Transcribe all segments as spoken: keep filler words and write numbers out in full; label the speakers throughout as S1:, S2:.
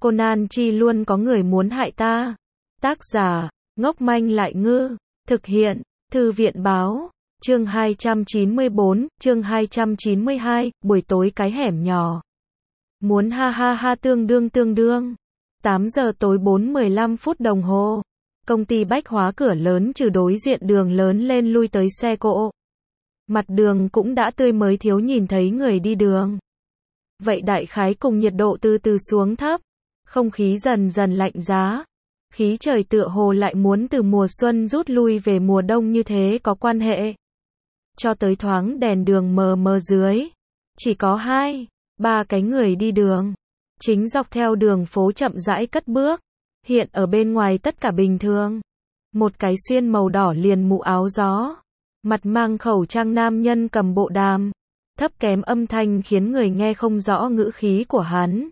S1: Conan chi luôn có người muốn hại ta. Tác giả, ngốc manh lại ngư. Thực hiện, Thư viện báo. Chương hai trăm chín mươi bốn, chương hai trăm chín mươi hai, buổi tối cái hẻm nhỏ. Muốn ha ha ha tương đương tương đương. tám giờ tối bốn mười lăm phút đồng hồ. Công ty bách hóa cửa lớn trừ đối diện đường lớn lên lui tới xe cộ. Mặt đường cũng đã tươi mới thiếu nhìn thấy người đi đường. Vậy đại khái cùng nhiệt độ từ từ xuống thấp. Không khí dần dần lạnh giá. Khí trời tựa hồ lại muốn từ mùa xuân rút lui về mùa đông như thế có quan hệ. Cho tới thoáng đèn đường mờ mờ dưới. Chỉ có hai, ba cái người đi đường. Chính dọc theo đường phố chậm rãi cất bước. Hiện ở bên ngoài tất cả bình thường. Một cái xuyên màu đỏ liền mũ áo gió. Mặt mang khẩu trang nam nhân cầm bộ đàm. Thấp kém âm thanh khiến người nghe không rõ ngữ khí của hắn.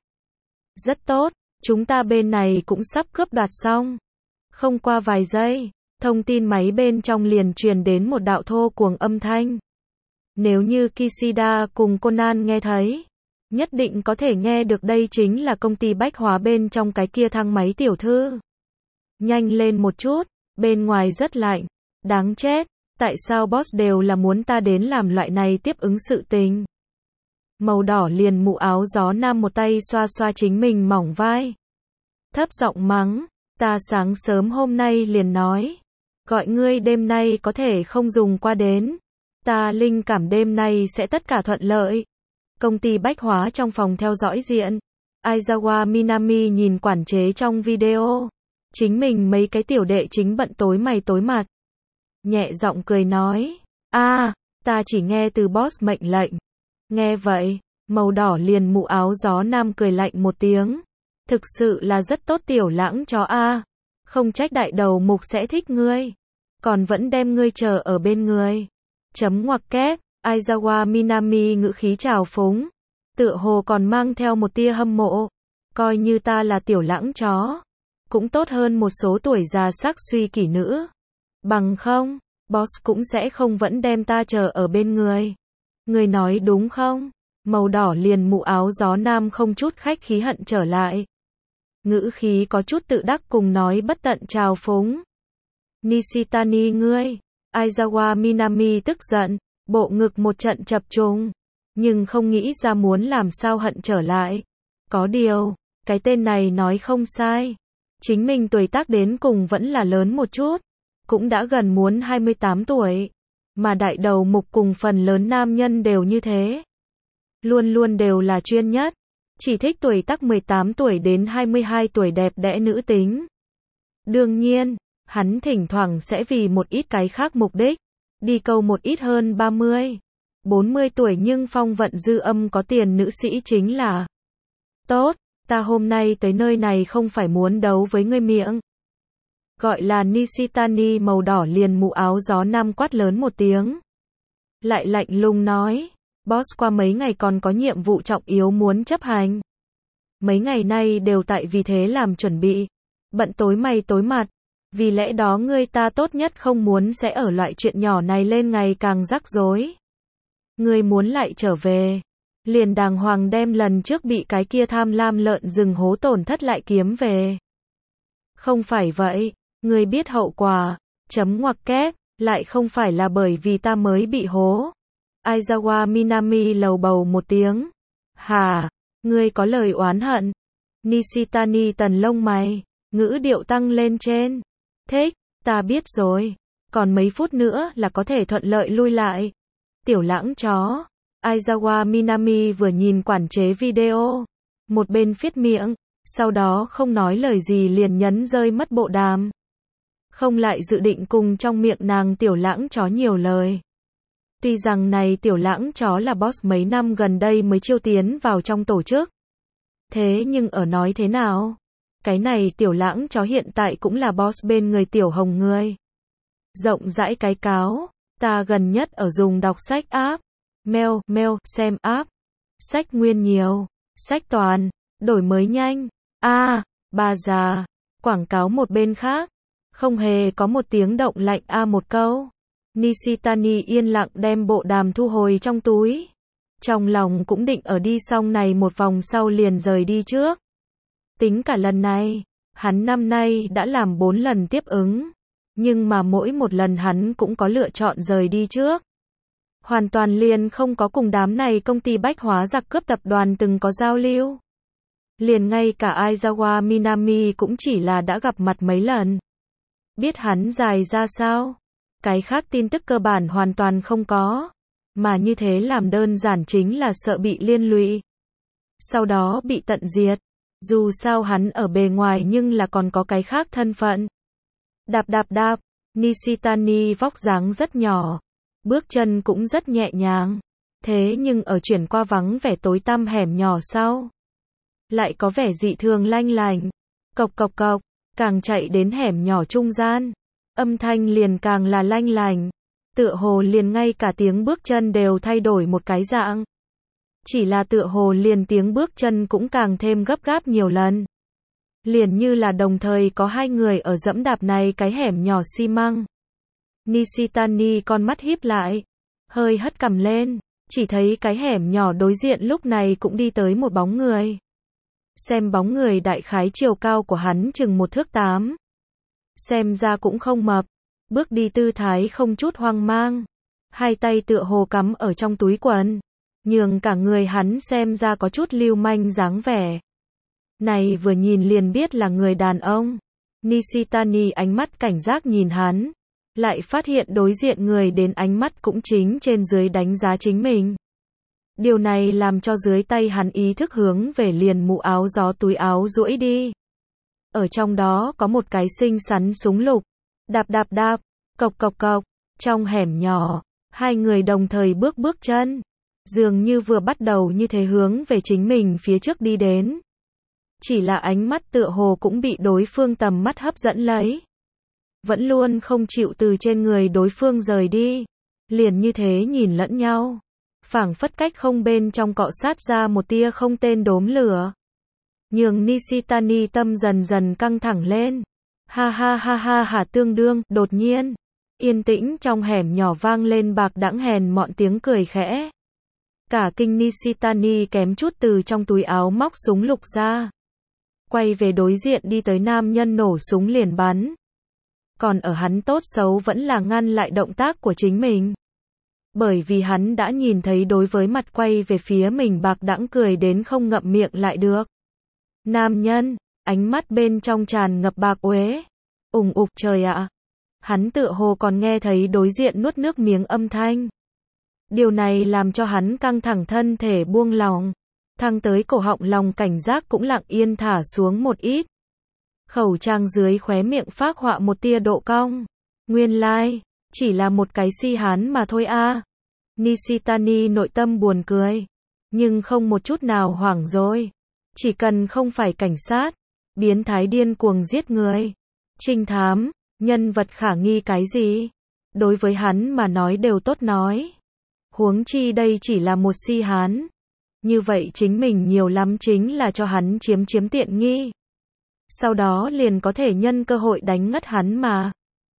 S1: Rất tốt, chúng ta bên này cũng sắp cướp đoạt xong. Không qua vài giây, thông tin máy bên trong liền truyền đến một đạo thô cuồng âm thanh. Nếu như Kishida cùng Conan nghe thấy, nhất định có thể nghe được đây chính là công ty bách hóa bên trong cái kia thang máy tiểu thư. Nhanh lên một chút, bên ngoài rất lạnh. Đáng chết, tại sao boss đều là muốn ta đến làm loại này tiếp ứng sự tình. Màu đỏ liền mũ áo gió nam một tay xoa xoa chính mình mỏng vai. Thấp giọng mắng, ta sáng sớm hôm nay liền nói. Gọi ngươi đêm nay có thể không dùng qua đến. Ta linh cảm đêm nay sẽ tất cả thuận lợi. Công ty bách hóa trong phòng theo dõi diện. Aizawa Minami nhìn quản chế trong video. Chính mình mấy cái tiểu đệ chính bận tối mày tối mặt. Nhẹ giọng cười nói. a à, ta chỉ nghe từ boss mệnh lệnh. Nghe vậy, màu đỏ liền mũ áo gió nam cười lạnh một tiếng. Thực sự là rất tốt tiểu lãng chó a à. Không trách đại đầu mục sẽ thích ngươi. Còn vẫn đem ngươi chờ ở bên người. Chấm ngoặc kép, Aizawa Minami ngữ khí trào phúng. Tựa hồ còn mang theo một tia hâm mộ. Coi như ta là tiểu lãng chó. Cũng tốt hơn một số tuổi già sắc suy kỷ nữ. Bằng không, boss cũng sẽ không vẫn đem ta chờ ở bên người. Người nói đúng không? Màu đỏ liền mũ áo gió nam không chút khách khí hận trở lại. Ngữ khí có chút tự đắc cùng nói bất tận trào phúng. Nishitani ngươi. Aizawa Minami tức giận, bộ ngực một trận chập trùng. Nhưng không nghĩ ra muốn làm sao hận trở lại. Có điều, cái tên này nói không sai. Chính mình tuổi tác đến cùng vẫn là lớn một chút. Cũng đã gần muốn hai mươi tám tuổi. Mà đại đầu mục cùng phần lớn nam nhân đều như thế. Luôn luôn đều là chuyên nhất. Chỉ thích tuổi tác mười tám tuổi đến hai mươi hai tuổi đẹp đẽ nữ tính. Đương nhiên, hắn thỉnh thoảng sẽ vì một ít cái khác mục đích. Đi câu một ít hơn ba mươi, bốn mươi tuổi nhưng phong vận dư âm có tiền nữ sĩ chính là. Tốt, ta hôm nay tới nơi này không phải muốn đấu với ngươi miệng. Gọi là Nishitani màu đỏ liền mũ áo gió nam quát lớn một tiếng. Lại lạnh lùng nói, boss qua mấy ngày còn có nhiệm vụ trọng yếu muốn chấp hành. Mấy ngày nay đều tại vì thế làm chuẩn bị. Bận tối mày tối mặt. Vì lẽ đó ngươi ta tốt nhất không muốn sẽ ở loại chuyện nhỏ này lên ngày càng rắc rối. Ngươi muốn lại trở về. Liền đàng hoàng đem lần trước bị cái kia tham lam lợn rừng hố tổn thất lại kiếm về. Không phải vậy. Ngươi biết hậu quả. Chấm ngoặc kép. Lại không phải là bởi vì ta mới bị hố. Aizawa Minami lầu bầu một tiếng. Hà. Ngươi có lời oán hận. Nishitani tần lông mày. Ngữ điệu tăng lên trên. Thích, ta biết rồi. Còn mấy phút nữa là có thể thuận lợi lui lại. Tiểu lãng chó. Aizawa Minami vừa nhìn quản chế video. Một bên phiết miệng. Sau đó không nói lời gì liền nhấn rơi mất bộ đàm. Không lại dự định cùng trong miệng nàng tiểu lãng chó nhiều lời. Tuy rằng này tiểu lãng chó là boss mấy năm gần đây mới chiêu tiến vào trong tổ chức. Thế nhưng ở nói thế nào? Cái này tiểu lãng chó hiện tại cũng là boss bên người tiểu hồng người. Rộng rãi cái cáo, ta gần nhất ở dùng đọc sách app. Mail, mail, xem app. Sách nguyên nhiều, sách toàn, đổi mới nhanh. a à, bà già, quảng cáo một bên khác. Không hề có một tiếng động lạnh a à một câu. Nishitani yên lặng đem bộ đàm thu hồi trong túi. Trong lòng cũng định ở đi xong này một vòng sau liền rời đi trước. Tính cả lần này, hắn năm nay đã làm bốn lần tiếp ứng, nhưng mà mỗi một lần hắn cũng có lựa chọn rời đi trước. Hoàn toàn liền không có cùng đám này công ty bách hóa giặc cướp tập đoàn từng có giao lưu. Liền ngay cả Aizawa Minami cũng chỉ là đã gặp mặt mấy lần. Biết hắn dài ra sao? Cái khác tin tức cơ bản hoàn toàn không có. Mà như thế làm đơn giản chính là sợ bị liên lụy. Sau đó bị tận diệt. Dù sao hắn ở bề ngoài nhưng là còn có cái khác thân phận. Đạp đạp đạp, Nishitani vóc dáng rất nhỏ. Bước chân cũng rất nhẹ nhàng. Thế nhưng ở chuyển qua vắng vẻ tối tăm hẻm nhỏ sau. Lại có vẻ dị thường lanh lành. Cộc cộc cộc, càng chạy đến hẻm nhỏ trung gian. Âm thanh liền càng là lanh lành. Tựa hồ liền ngay cả tiếng bước chân đều thay đổi một cái dạng. Chỉ là tựa hồ liền tiếng bước chân cũng càng thêm gấp gáp nhiều lần. Liền như là đồng thời có hai người ở dẫm đạp này cái hẻm nhỏ xi măng. Nishitani con mắt híp lại, hơi hất cằm lên, chỉ thấy cái hẻm nhỏ đối diện lúc này cũng đi tới một bóng người. Xem bóng người đại khái chiều cao của hắn chừng một thước tám. Xem ra cũng không mập, bước đi tư thái không chút hoang mang. Hai tay tựa hồ cắm ở trong túi quần, nhường cả người hắn xem ra có chút lưu manh dáng vẻ. Này vừa nhìn liền biết là người đàn ông. Nishitani ánh mắt cảnh giác nhìn hắn, lại phát hiện đối diện người đến ánh mắt cũng chính trên dưới đánh giá chính mình. Điều này làm cho dưới tay hắn ý thức hướng về liền mũ áo gió túi áo duỗi đi. Ở trong đó có một cái xinh xắn súng lục. Đạp đạp đạp, cộc cộc cộc, trong hẻm nhỏ, hai người đồng thời bước bước chân. Dường như vừa bắt đầu như thế hướng về chính mình phía trước đi đến. Chỉ là ánh mắt tựa hồ cũng bị đối phương tầm mắt hấp dẫn lấy. Vẫn luôn không chịu từ trên người đối phương rời đi. Liền như thế nhìn lẫn nhau. Phảng phất cách không bên trong cọ sát ra một tia không tên đốm lửa. Nhường Nishitani tâm dần dần căng thẳng lên. Ha ha ha ha ha tương đương, đột nhiên. Yên tĩnh trong hẻm nhỏ vang lên bạc đãng hèn mọn tiếng cười khẽ. Cả kinh Nishitani kém chút từ trong túi áo móc súng lục ra. Quay về đối diện đi tới nam nhân nổ súng liền bắn. Còn ở hắn tốt xấu vẫn là ngăn lại động tác của chính mình. Bởi vì hắn đã nhìn thấy đối với mặt quay về phía mình bạc đãng cười đến không ngậm miệng lại được. Nam nhân, ánh mắt bên trong tràn ngập bạc uế. Ùng ục trời ạ. Hắn tựa hồ còn nghe thấy đối diện nuốt nước miếng âm thanh. Điều này làm cho hắn căng thẳng thân thể buông lòng. Thăng tới cổ họng lòng cảnh giác cũng lặng yên thả xuống một ít. Khẩu trang dưới khóe miệng phác họa một tia độ cong. Nguyên lai, like, chỉ là một cái si hán mà thôi a. À. Nishitani nội tâm buồn cười. Nhưng không một chút nào hoảng rồi. Chỉ cần không phải cảnh sát, biến thái điên cuồng giết người, trinh thám, nhân vật khả nghi cái gì. Đối với hắn mà nói đều tốt nói. Huống chi đây chỉ là một si hán. Như vậy chính mình nhiều lắm chính là cho hắn chiếm chiếm tiện nghi. Sau đó liền có thể nhân cơ hội đánh ngất hắn mà.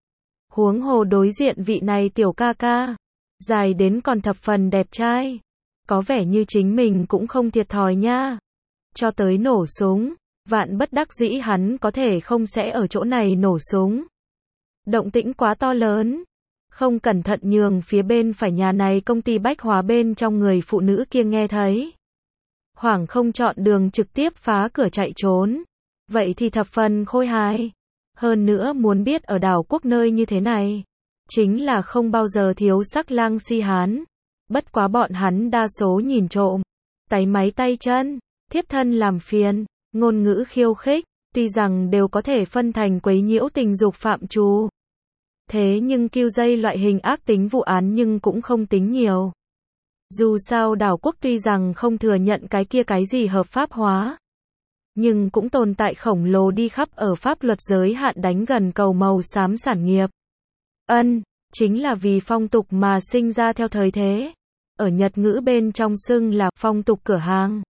S1: Huống hồ đối diện vị này tiểu ca ca. Dài đến còn thập phần đẹp trai. Có vẻ như chính mình cũng không thiệt thòi nha. Cho tới nổ súng. Vạn bất đắc dĩ hắn có thể không sẽ ở chỗ này nổ súng. Động tĩnh quá to lớn. Không cẩn thận nhường phía bên phải nhà này công ty bách hóa bên trong người phụ nữ kia nghe thấy. Hoảng không chọn đường trực tiếp phá cửa chạy trốn. Vậy thì thập phần khôi hài. Hơn nữa muốn biết ở đảo quốc nơi như thế này. Chính là không bao giờ thiếu sắc lang si hán. Bất quá bọn hắn đa số nhìn trộm. Tay máy tay chân. Thiếp thân làm phiền. Ngôn ngữ khiêu khích. Tuy rằng đều có thể phân thành quấy nhiễu tình dục phạm trù. Thế nhưng kill dây loại hình ác tính vụ án nhưng cũng không tính nhiều. Dù sao đảo quốc tuy rằng không thừa nhận cái kia cái gì hợp pháp hóa. Nhưng cũng tồn tại khổng lồ đi khắp ở pháp luật giới hạn đánh gần cầu màu xám sản nghiệp. Ân, chính là vì phong tục mà sinh ra theo thời thế. Ở Nhật ngữ bên trong xưng là phong tục cửa hàng.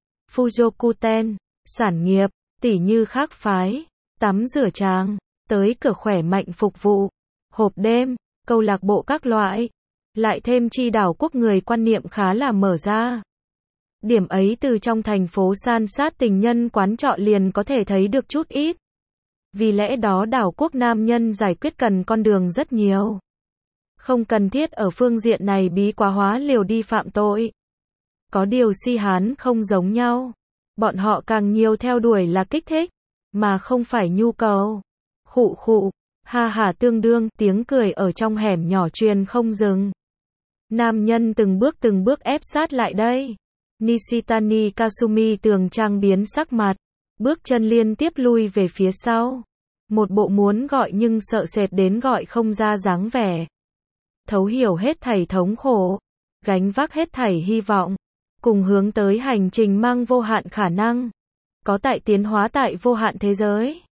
S1: Fujokuten, sản nghiệp, tỉ như khác phái, tắm rửa tràng, tới cửa khỏe mạnh phục vụ, hộp đêm, câu lạc bộ các loại. Lại thêm chi đảo quốc người quan niệm khá là mở ra. Điểm ấy từ trong thành phố san sát tình nhân quán trọ liền có thể thấy được chút ít. Vì lẽ đó đảo quốc nam nhân giải quyết cần con đường rất nhiều. Không cần thiết ở phương diện này bí quá hóa liều đi phạm tội. Có điều si hán không giống nhau. Bọn họ càng nhiều theo đuổi là kích thích, mà không phải nhu cầu. Khụ khụ, ha hả tương đương, tiếng cười ở trong hẻm nhỏ truyền không dừng. Nam nhân từng bước từng bước ép sát lại đây. Nishitani Kasumi tường trang biến sắc mặt, bước chân liên tiếp lui về phía sau. Một bộ muốn gọi nhưng sợ sệt đến gọi không ra dáng vẻ. Thấu hiểu hết thảy thống khổ, gánh vác hết thảy hy vọng, cùng hướng tới hành trình mang vô hạn khả năng. Có tại tiến hóa tại vô hạn thế giới.